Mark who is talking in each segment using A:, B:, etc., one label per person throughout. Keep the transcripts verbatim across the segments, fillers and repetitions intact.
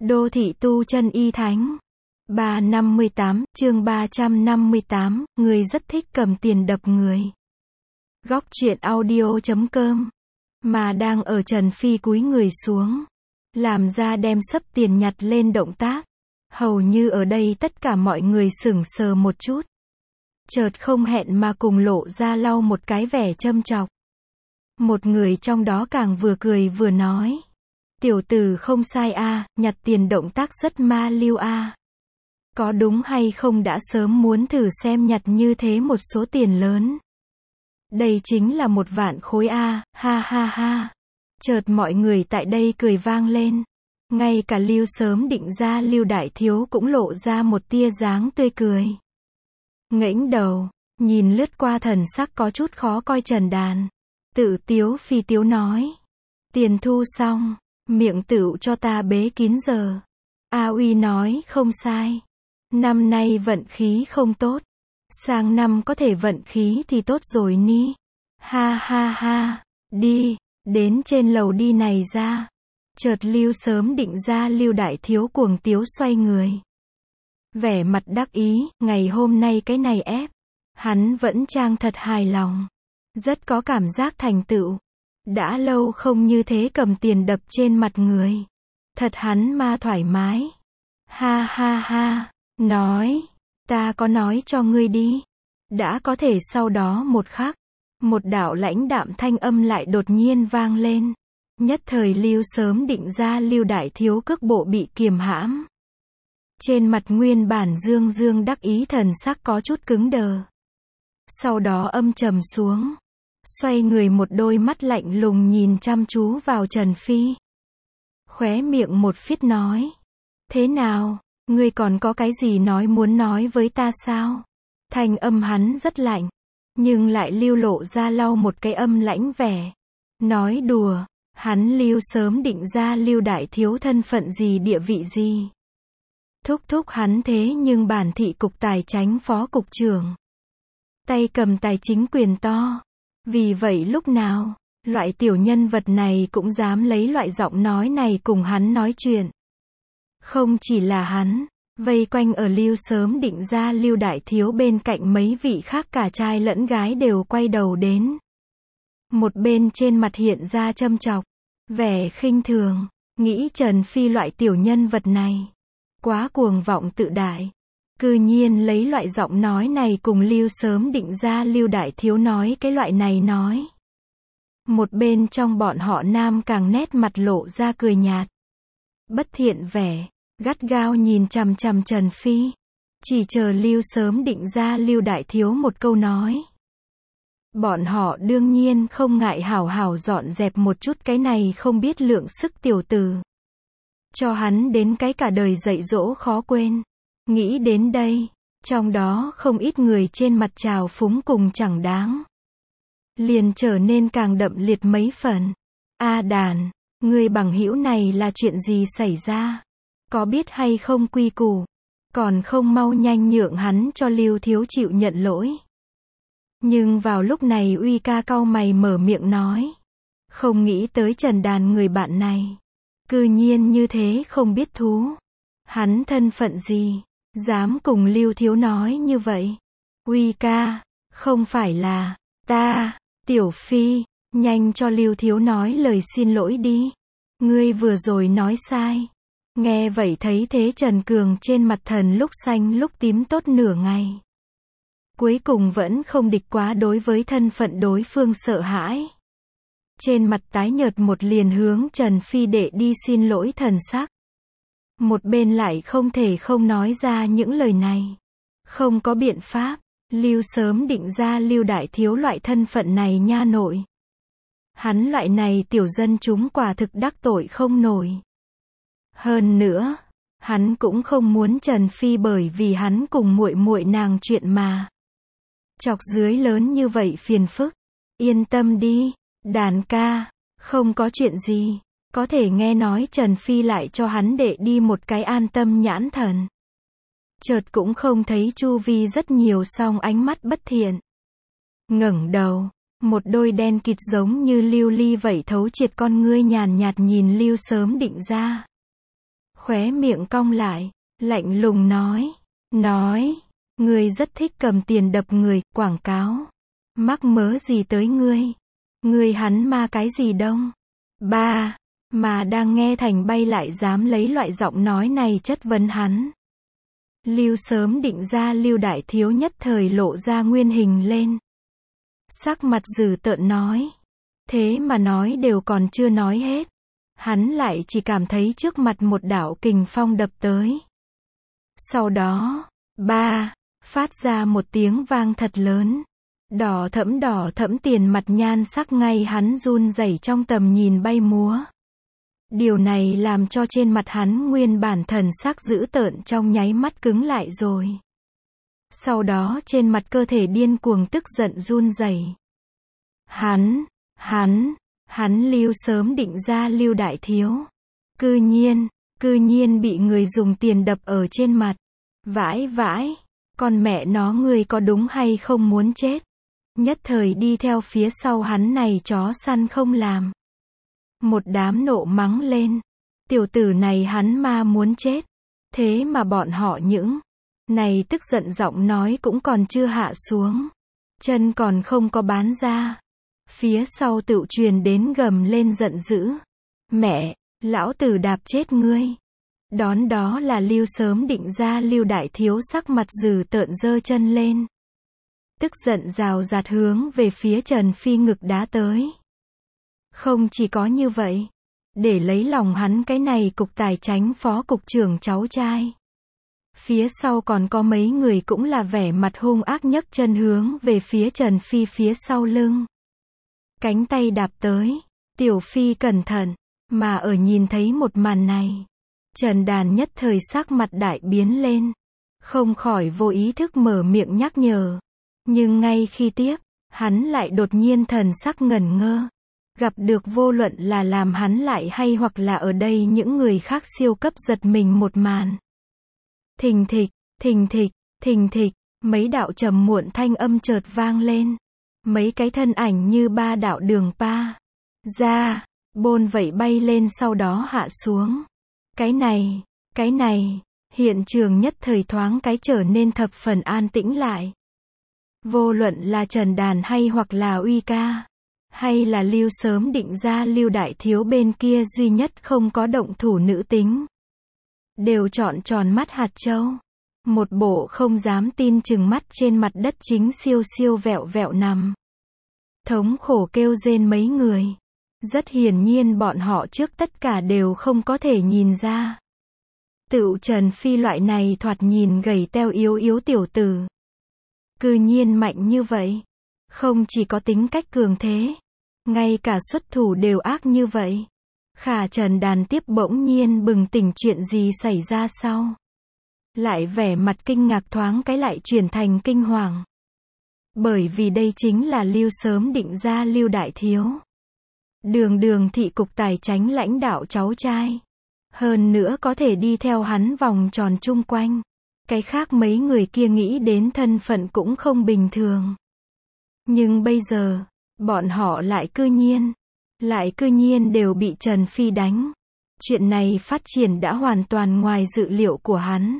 A: Đô thị tu chân y thánh. ba trăm năm mươi tám, chương ba trăm năm mươi tám, người rất thích cầm tiền đập người. Góc truyện audio chấm com. Mà đang ở Trần Phi cúi người xuống, làm ra đem sấp tiền nhặt lên động tác. Hầu như ở đây tất cả mọi người sững sờ một chút. Chợt không hẹn mà cùng lộ ra lau một cái vẻ châm chọc. Một người trong đó càng vừa cười vừa nói. Tiểu tử không sai a, nhặt tiền động tác rất ma lưu a. Có đúng hay không đã sớm muốn thử xem nhặt như thế một số tiền lớn. Đây chính là một vạn khối a, ha ha ha. Chợt mọi người tại đây cười vang lên. Ngay cả Lưu sớm định ra Lưu đại thiếu cũng lộ ra một tia dáng tươi cười. Ngẩng đầu, nhìn lướt qua thần sắc có chút khó coi Trần Đàn. Tự tiếu phi tiếu nói. Tiền thu xong, miệng tựu cho ta bế kín giờ. A Uy nói không sai. Năm nay vận khí không tốt. Sang năm có thể vận khí thì tốt rồi ni. Ha ha ha, đi, đến trên lầu đi này ra. Chợt Lưu sớm định ra Lưu đại thiếu cuồng tiếu xoay người. Vẻ mặt đắc ý, ngày hôm nay cái này ép. Hắn vẫn trang thật hài lòng. Rất có cảm giác thành tựu. Đã lâu không như thế cầm tiền đập trên mặt người. Thật hắn ma thoải mái. Ha ha ha, nói, ta có nói cho ngươi đi. Đã có thể sau đó một khắc, một đạo lãnh đạm thanh âm lại đột nhiên vang lên. Nhất thời Lưu sớm định ra Lưu đại thiếu cước bộ bị kiềm hãm. Trên mặt nguyên bản dương dương đắc ý thần sắc có chút cứng đờ. Sau đó âm trầm xuống. Xoay người một đôi mắt lạnh lùng nhìn chăm chú vào Trần Phi. Khóe miệng một phít nói. Thế nào, ngươi còn có cái gì nói muốn nói với ta sao? Thanh âm hắn rất lạnh, nhưng lại lưu lộ ra lau một cái âm lãnh vẻ. Nói đùa, hắn Lưu sớm định ra Lưu đại thiếu thân phận gì địa vị gì. Thúc thúc hắn thế nhưng bản thị cục tài chánh phó cục trưởng. Tay cầm tài chính quyền to. Vì vậy lúc nào, loại tiểu nhân vật này cũng dám lấy loại giọng nói này cùng hắn nói chuyện. Không chỉ là hắn, vây quanh ở Lưu sớm định ra Lưu đại thiếu bên cạnh mấy vị khác cả trai lẫn gái đều quay đầu đến. Một bên trên mặt hiện ra châm chọc, vẻ khinh thường, nghĩ Trần Phi loại tiểu nhân vật này, quá cuồng vọng tự đại. Cư nhiên lấy loại giọng nói này cùng Lưu sớm định ra Lưu đại thiếu nói cái loại này nói. Một bên trong bọn họ nam càng nét mặt lộ ra cười nhạt. Bất thiện vẻ, gắt gao nhìn chằm chằm Trần Phi. Chỉ chờ Lưu sớm định ra Lưu đại thiếu một câu nói. Bọn họ đương nhiên không ngại hảo hảo dọn dẹp một chút cái này không biết lượng sức tiểu tử. Cho hắn đến cái cả đời dạy dỗ khó quên. Nghĩ đến đây, trong đó không ít người trên mặt trào phúng cùng chẳng đáng. Liền trở nên càng đậm liệt mấy phần. A Đàn, người bằng hữu này là chuyện gì xảy ra? Có biết hay không quy củ? Còn không mau nhanh nhượng hắn cho Lưu thiếu chịu nhận lỗi. Nhưng vào lúc này Uy ca cau mày mở miệng nói. Không nghĩ tới Trần Đàn người bạn này. Cư nhiên như thế không biết thú. Hắn thân phận gì? Dám cùng Lưu thiếu nói như vậy. Uy ca, không phải là, ta, Tiểu Phi, nhanh cho Lưu thiếu nói lời xin lỗi đi. Ngươi vừa rồi nói sai. Nghe vậy thấy thế Trần Cường trên mặt thần lúc xanh lúc tím tốt nửa ngày. Cuối cùng vẫn không địch quá đối với thân phận đối phương sợ hãi. Trên mặt tái nhợt một liền hướng Trần Phi để đi xin lỗi thần sắc. Một bên lại không thể không nói ra những lời này. Không có biện pháp, Lưu sớm định ra Lưu đại thiếu loại thân phận này nha nội. Hắn loại này tiểu dân chúng quả thực đắc tội không nổi. Hơn nữa, hắn cũng không muốn Trần Phi bởi vì hắn cùng muội muội nàng chuyện mà. Chọc dưới lớn như vậy phiền phức. Yên tâm đi, Đàn ca, không có chuyện gì. Có thể nghe nói Trần Phi lại cho hắn để đi một cái an tâm nhãn thần. Chợt cũng không thấy chu vi rất nhiều song ánh mắt bất thiện. Ngẩng đầu, một đôi đen kịt giống như lưu ly vậy thấu triệt con ngươi nhàn nhạt nhìn Lưu sớm định ra. khóe miệng cong lại, lạnh lùng nói, nói, ngươi rất thích cầm tiền đập người, quảng cáo. Mắc mớ gì tới ngươi? Ngươi hắn ma cái gì đông? Ba, mà đang nghe Thành Bay lại dám lấy loại giọng nói này chất vấn hắn. Lưu sớm định ra Lưu đại thiếu nhất thời lộ ra nguyên hình lên. Sắc mặt dữ tợn nói. Thế mà nói đều còn chưa nói hết. Hắn lại chỉ cảm thấy trước mặt một đạo kình phong đập tới. Sau đó, ba, phát ra một tiếng vang thật lớn. Đỏ thẫm đỏ thẫm tiền mặt nhan sắc ngay hắn run rẩy trong tầm nhìn bay múa. Điều này làm cho trên mặt hắn nguyên bản thần sắc dữ tợn trong nháy mắt cứng lại rồi. Sau đó trên mặt cơ thể điên cuồng tức giận run rẩy. Hắn, hắn, hắn Lưu sớm định ra Lưu đại thiếu. Cư nhiên, cư nhiên bị người dùng tiền đập ở trên mặt. Vãi vãi, con mẹ nó ngươi có đúng hay không muốn chết? Nhất thời đi theo phía sau hắn này chó săn không làm. Một đám nộ mắng lên. Tiểu tử này hắn ma muốn chết. Thế mà bọn họ những này tức giận giọng nói cũng còn chưa hạ xuống. Chân còn không có bán ra. Phía sau tự truyền đến gầm lên giận dữ. Mẹ, lão tử đạp chết ngươi. Đón đó là Lưu sớm định ra Lưu đại thiếu sắc mặt dữ tợn giơ chân lên. Tức giận rào rạt hướng về phía Trần Phi ngực đá tới. Không chỉ có như vậy, để lấy lòng hắn cái này cục tài chánh phó cục trưởng cháu trai. Phía sau còn có mấy người cũng là vẻ mặt hung ác nhấc chân hướng về phía Trần Phi phía sau lưng. Cánh tay đạp tới, Tiểu Phi cẩn thận, mà ở nhìn thấy một màn này. Trần Đàn nhất thời sắc mặt đại biến lên, không khỏi vô ý thức mở miệng nhắc nhở. Nhưng ngay khi tiếp, hắn lại đột nhiên thần sắc ngẩn ngơ. Gặp được vô luận là làm hắn lại hay hoặc là ở đây những người khác siêu cấp giật mình một màn. Thình thịch, thình thịch, thình thịch, mấy đạo trầm muộn thanh âm chợt vang lên. Mấy cái thân ảnh như ba đạo đường pa. Ra, bôn vẩy bay lên sau đó hạ xuống. Cái này, cái này, hiện trường nhất thời thoáng cái trở nên thập phần an tĩnh lại. Vô luận là Trần Đàn hay hoặc là Uy Ca, hay là Lưu sớm định ra Lưu đại thiếu bên kia duy nhất không có động thủ nữ tính. Đều trọn tròn mắt hạt châu. Một bộ không dám tin chừng mắt trên mặt đất chính siêu siêu vẹo vẹo nằm. Thống khổ kêu rên mấy người. Rất hiển nhiên bọn họ trước tất cả đều không có thể nhìn ra. Tựu Trần Phi loại này thoạt nhìn gầy teo yếu yếu tiểu tử. Cư nhiên mạnh như vậy. Không chỉ có tính cách cường thế. Ngay cả xuất thủ đều ác như vậy. Khả Trần Đàn tiếp bỗng nhiên bừng tỉnh chuyện gì xảy ra sau. Lại vẻ mặt kinh ngạc thoáng cái lại chuyển thành kinh hoàng. Bởi vì đây chính là Lưu sớm định ra Lưu đại thiếu. Đường đường thị cục tài chánh lãnh đạo cháu trai. Hơn nữa có thể đi theo hắn vòng tròn chung quanh. Cái khác mấy người kia nghĩ đến thân phận cũng không bình thường. Nhưng bây giờ, bọn họ lại cư nhiên, lại cư nhiên đều bị Trần Phi đánh. Chuyện này phát triển đã hoàn toàn ngoài dự liệu của hắn.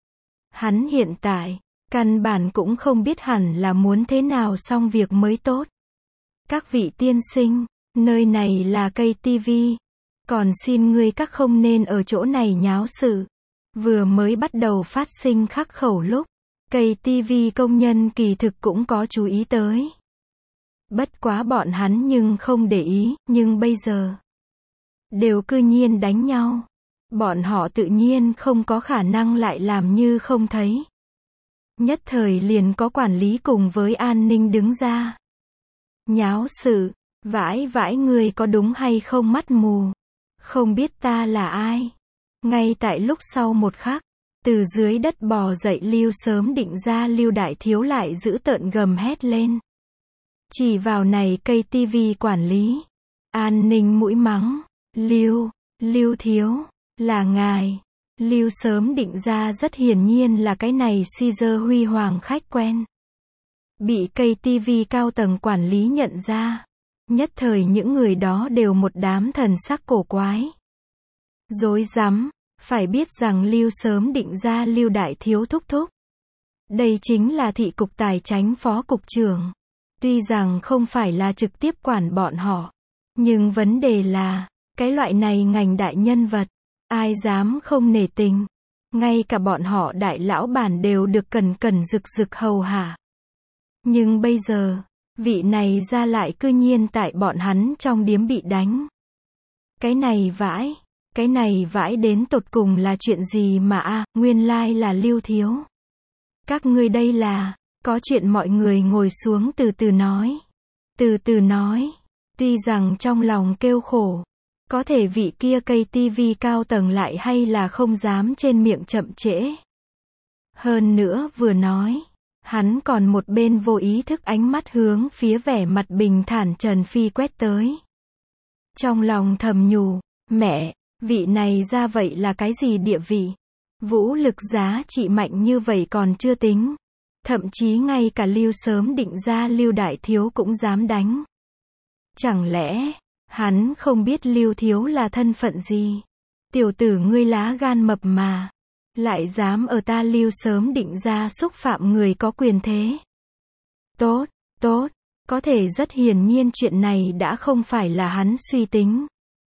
A: Hắn hiện tại, căn bản cũng không biết hẳn là muốn thế nào xong việc mới tốt. Các vị tiên sinh, nơi này là cây tivi. Còn xin ngươi các không nên ở chỗ này nháo sự. Vừa mới bắt đầu phát sinh khắc khẩu lúc, cây tivi công nhân kỳ thực cũng có chú ý tới. Bất quá bọn hắn nhưng không để ý, nhưng bây giờ đều cư nhiên đánh nhau. Bọn họ tự nhiên không có khả năng lại làm như không thấy. Nhất thời liền có quản lý cùng với an ninh đứng ra. Nháo sự, vãi vãi người có đúng hay không mắt mù. Không biết ta là ai. Ngay tại lúc sau một khắc, từ dưới đất bò dậy Lưu sớm định ra Lưu đại thiếu lại giữ tợn gầm hét lên. Chỉ vào này cây tivi quản lý. An ninh mũi mắng. Lưu, Lưu thiếu, là ngài. Lưu sớm định ra rất hiển nhiên là cái này Caesar huy hoàng khách quen. Bị cây tivi cao tầng quản lý nhận ra. Nhất thời những người đó đều một đám thần sắc cổ quái. Rối rắm, Phải biết rằng Lưu sớm định ra Lưu đại thiếu thúc thúc. Đây chính là thị cục tài chánh phó cục trưởng. Tuy rằng không phải là trực tiếp quản bọn họ, nhưng vấn đề là, cái loại này ngành đại nhân vật, ai dám không nể tình. Ngay cả bọn họ đại lão bản đều được cẩn cẩn rực rực hầu hạ. Nhưng bây giờ, vị này ra lại cư nhiên tại bọn hắn trong điếm bị đánh. Cái này vãi, cái này vãi đến tột cùng là chuyện gì mà a, à, nguyên lai là Lưu thiếu. Các ngươi đây là, có chuyện mọi người ngồi xuống từ từ nói. Từ từ nói, tuy rằng trong lòng kêu khổ, có thể vị kia cây tivi cao tầng lại hay là không dám trên miệng chậm trễ. Hơn nữa vừa nói, hắn còn một bên vô ý thức ánh mắt hướng phía vẻ mặt bình thản Trần Phi quét tới. Trong lòng thầm nhủ, mẹ, vị này ra vậy là cái gì địa vị? Vũ lực giá trị mạnh như vậy còn chưa tính. Thậm chí ngay cả Lưu sớm định ra Lưu đại thiếu cũng dám đánh. Chẳng lẽ, hắn không biết Lưu thiếu là thân phận gì? Tiểu tử ngươi lá gan mập mà, lại dám ở ta Lưu sớm định ra xúc phạm người có quyền thế. Tốt, tốt, có thể rất hiển nhiên chuyện này đã không phải là hắn suy tính.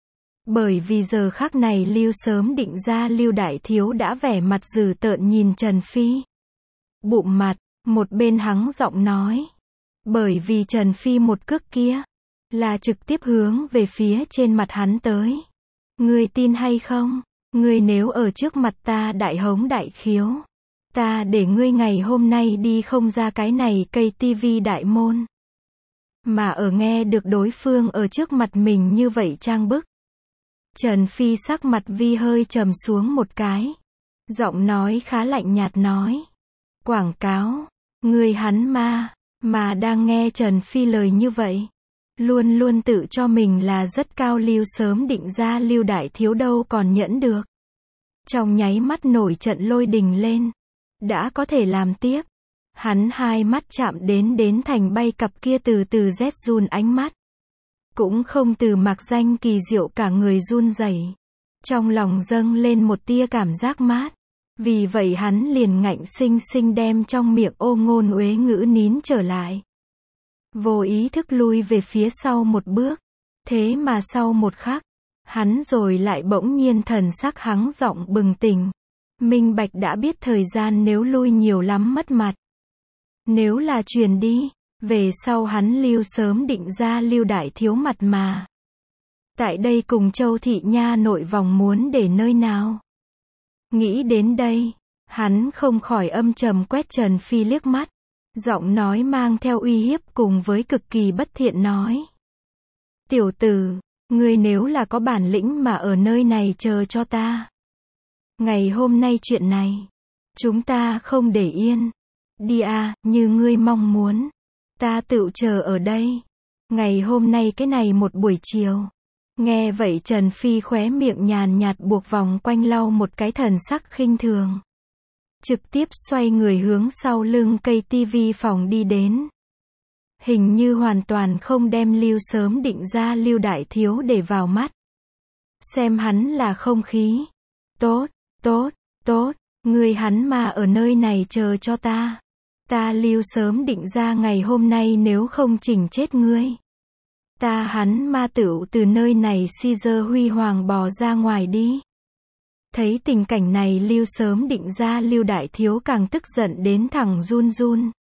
A: Bởi vì giờ khắc này Lưu sớm định ra Lưu đại thiếu đã vẻ mặt dữ tợn nhìn Trần Phi. Bụm mặt, một bên hắng giọng nói. Bởi vì Trần Phi một cước kia, là trực tiếp hướng về phía trên mặt hắn tới. Ngươi tin hay không? Ngươi nếu ở trước mặt ta đại hống đại khiếu, ta để ngươi ngày hôm nay đi không ra cái này cây tivi đại môn. Mà ở nghe được đối phương ở trước mặt mình như vậy trang bức, Trần Phi sắc mặt vi hơi trầm xuống một cái. Giọng nói khá lạnh nhạt nói. Quảng cáo, ngươi hắn ma, mà đang nghe Trần Phi lời như vậy. Luôn luôn tự cho mình là rất cao Lưu sớm định ra Lưu đại thiếu đâu còn nhẫn được. Trong nháy mắt nổi trận lôi đình lên. Đã có thể làm tiếp. Hắn hai mắt chạm đến đến thành bay cặp kia từ từ rét run ánh mắt. Cũng không từ mặc danh kỳ diệu cả người run rẩy. Trong lòng dâng lên một tia cảm giác mát. Vì vậy hắn liền ngạnh sinh sinh đem trong miệng ô ngôn uế ngữ nín trở lại. Vô ý thức lui về phía sau một bước. Thế mà sau một khắc, hắn rồi lại bỗng nhiên thần sắc hắng giọng bừng tỉnh. Minh bạch đã biết thời gian nếu lui nhiều lắm mất mặt. Nếu là truyền đi, về sau hắn Lưu sớm định ra Lưu đại thiếu mặt mà. Tại đây cùng Châu Thị Nha nội vòng muốn để nơi nào? Nghĩ đến đây, hắn không khỏi âm trầm quét Trần Phi liếc mắt. Giọng nói mang theo uy hiếp cùng với cực kỳ bất thiện nói. Tiểu tử, ngươi nếu là có bản lĩnh mà ở nơi này chờ cho ta. Ngày hôm nay chuyện này, chúng ta không để yên. Đi à, như ngươi mong muốn. Ta tự chờ ở đây. Ngày hôm nay cái này một buổi chiều. Nghe vậy Trần Phi khóe miệng nhàn nhạt buộc vòng quanh lau một cái thần sắc khinh thường. Trực tiếp xoay người hướng sau lưng cây tivi phòng đi đến. Hình như hoàn toàn không đem Lưu sớm định ra Lưu đại thiếu để vào mắt. Xem hắn là không khí. Tốt, tốt, tốt, ngươi hắn mà ở nơi này chờ cho ta. Ta Lưu sớm định ra ngày hôm nay nếu không chỉnh chết ngươi. Ta hắn ma tửu từ nơi này si dơ huy hoàng bò ra ngoài đi. Thấy tình cảnh này Lưu sớm định ra Lưu đại thiếu càng tức giận đến thẳng run run.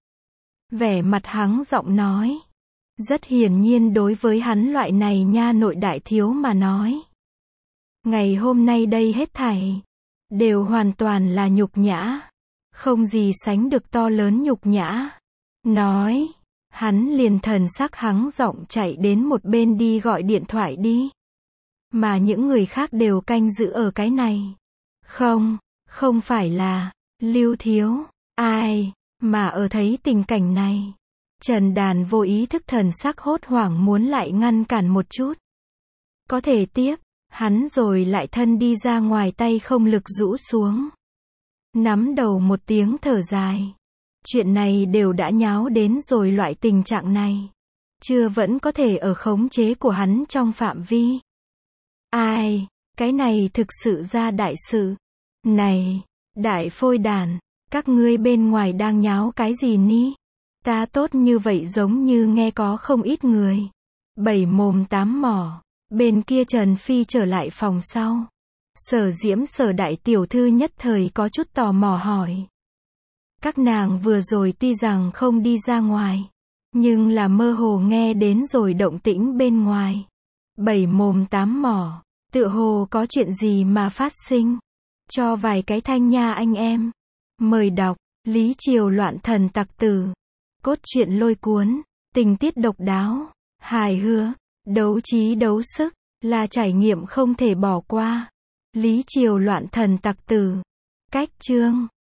A: Vẻ mặt hắng giọng nói. Rất hiển nhiên đối với hắn loại này nha nội đại thiếu mà nói. Ngày hôm nay đây hết thảy đều hoàn toàn là nhục nhã. Không gì sánh được to lớn nhục nhã. Nói, hắn liền thần sắc hắng giọng chạy đến một bên đi gọi điện thoại đi. Mà những người khác đều canh giữ ở cái này. Không, không phải là Lưu thiếu, ai, mà ở thấy tình cảnh này. Trần Đàn vô ý thức thần sắc hốt hoảng muốn lại ngăn cản một chút. Có thể tiếp, hắn rồi lại thân đi ra ngoài tay không lực rũ xuống. Nắm đầu một tiếng thở dài. Chuyện này đều đã nháo đến rồi loại tình trạng này. Chưa vẫn có thể ở khống chế của hắn trong phạm vi. Ai, Cái này thực sự ra đại sự. Này, đại phôi đàn, các ngươi bên ngoài đang nháo cái gì ní? Ta tốt như vậy giống như nghe có không ít người. Bảy mồm tám mỏ. Bên kia Trần Phi trở lại phòng sau. Sở Diễm Sở đại tiểu thư nhất thời có chút tò mò hỏi. Các nàng vừa rồi tuy rằng không đi ra ngoài, nhưng là mơ hồ nghe đến rồi động tĩnh bên ngoài. Bảy mồm tám mỏ, tựa hồ có chuyện gì mà phát sinh. Cho vài cái thanh nha anh em. Mời đọc, Lý Triều loạn thần tặc tử. Cốt truyện lôi cuốn, tình tiết độc đáo, hài hước, đấu trí đấu sức, là trải nghiệm không thể bỏ qua. Lý Triều loạn thần tặc tử. Cách chương